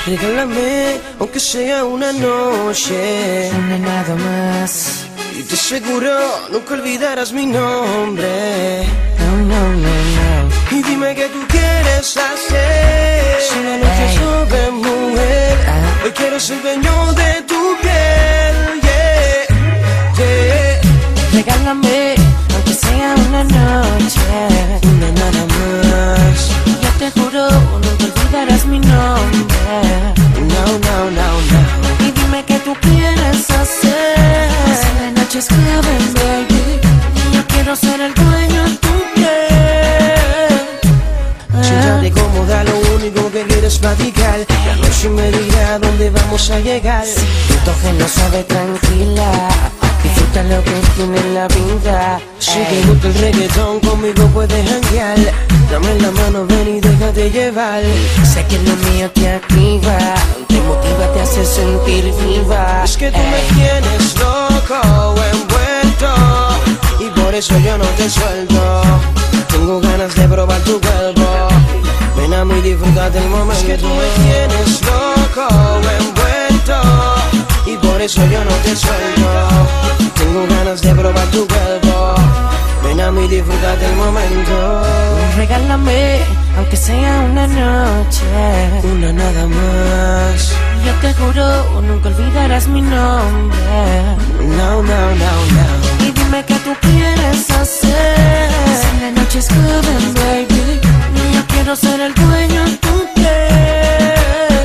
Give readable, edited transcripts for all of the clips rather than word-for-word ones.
Regálame, aunque sea una noche, una nada más. y te aseguro nunca olvidarás mi nombre. No, no, no, no. Y dime qué tú quieres hacer. Si la noche es joven, mujer, hoy quiero ser dueño de tu piel. Yeah, yeah. Regálame, aunque sea una noche, Una nada más. yo te juro, nunca olvidarás mi nombre. No, no, no, no. Y dime qué tú quieres hacer. Si la noche es joven, baby, yo quiero ser el dueño de tu piel. Siéntate cómoda, lo único que quiero es platicar. La noche me dirá dónde vamos a llegar. Tu toque no sabe tranquila, disfruta lo que tiene la vida. Si te gusta el reggaetón, conmigo puedes janguear. Dame la mano, ven y déjate llevar. Sé que lo mío te activa, te motiva, te hace sentir viva. Es que tú me tienes loco, envuelto, y por eso yo no te suelto. Tengo ganas de probar tu cuerpo. Ven a mí, disfruta del momento. Es que tú me tienes loco, envuelto, y por eso yo no te suelto. Tengo ganas de probar tu cuerpo. Ven a mí, disfruta del momento. Regálame, aunque sea una noche, Una nada más. yo te juro, nunca olvidarás mi nombre. No, no, no, no. Y dime qué tú quieres hacer. Si la noche es joven, baby, yo quiero ser el dueño de tu piel.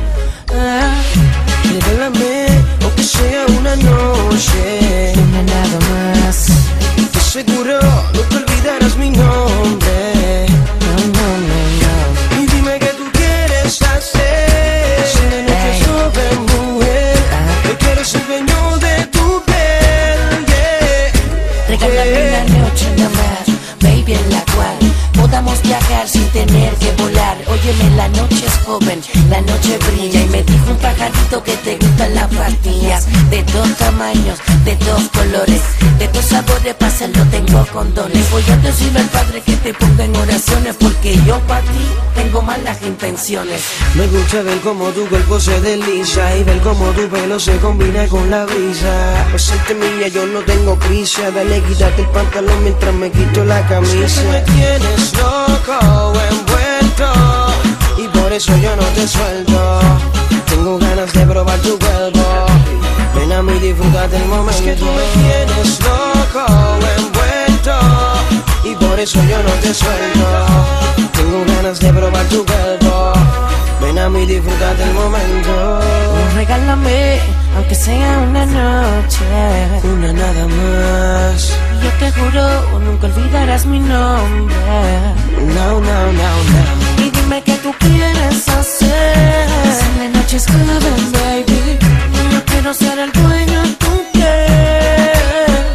Regálame, aunque sea una noche. Una nada más. Te aseguro, nunca olvidarás mi nombre. No, no, no, no. Y dime qué tú quieres hacer. Si la noche es joven, mujer, yo quiero ser dueño de tu piel. Yeah. Regálame una noche nada más, baby, en la cual podamos viajar sin tener que volar. Óyeme, la noche es joven, la noche brilla, y me dijo un pajarito que te gustan las pastillas de dos tamaños, de dos colores, de dos sabores, para hacerlo tengo condones. Voy a decirle al Padre que te ponga en oraciones, porque yo para ti tengo malas intenciones. Me gusta ver cómo tu cuerpo se desliza y ver cómo tu pelo se combina con la brisa. Por serte mía yo no tengo prisa, dale, quítate el pantalón mientras me quito la camisa. Es que tú me tienes loco, envuelto, y por eso yo no te suelto. Tengo ganas de probar tu cuerpo. Ven a mí, disfruta del momento. Es que tú me tienes loco, envuelto, y por eso yo no te suelto. Tengo ganas de probar tu cuerpo. Ven a mí, disfruta del momento. Regálame, aunque sea una noche, Una nada más. yo te juro, nunca olvidarás mi nombre. No, no, no, no. Y dime qué tú quieres hacer. Si la noche es joven, baby, yo quiero ser el dueño de tu piel.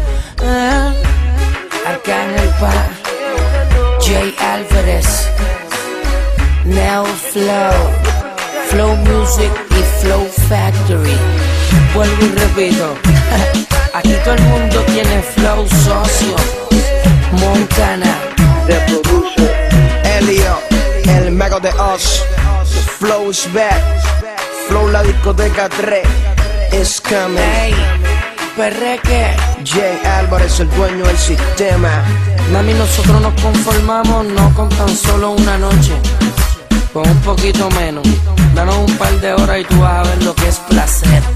Arcángel Pa, Jay Álvarez, Neo Flow, Flow Music y Flow Factory. Vuelvo y repito. Aquí todo el mundo tiene flow, socio. Montana, The producer, Elio, el mago de Oz. The flow is back. Flow la discoteca 3 is coming. hey, perreque. Jay Álvarez, el dueño del sistema. Mami, nosotros nos conformamos no con tan solo una noche, con un poquito menos. Danos un par de horas y tú vas a ver lo que es placer.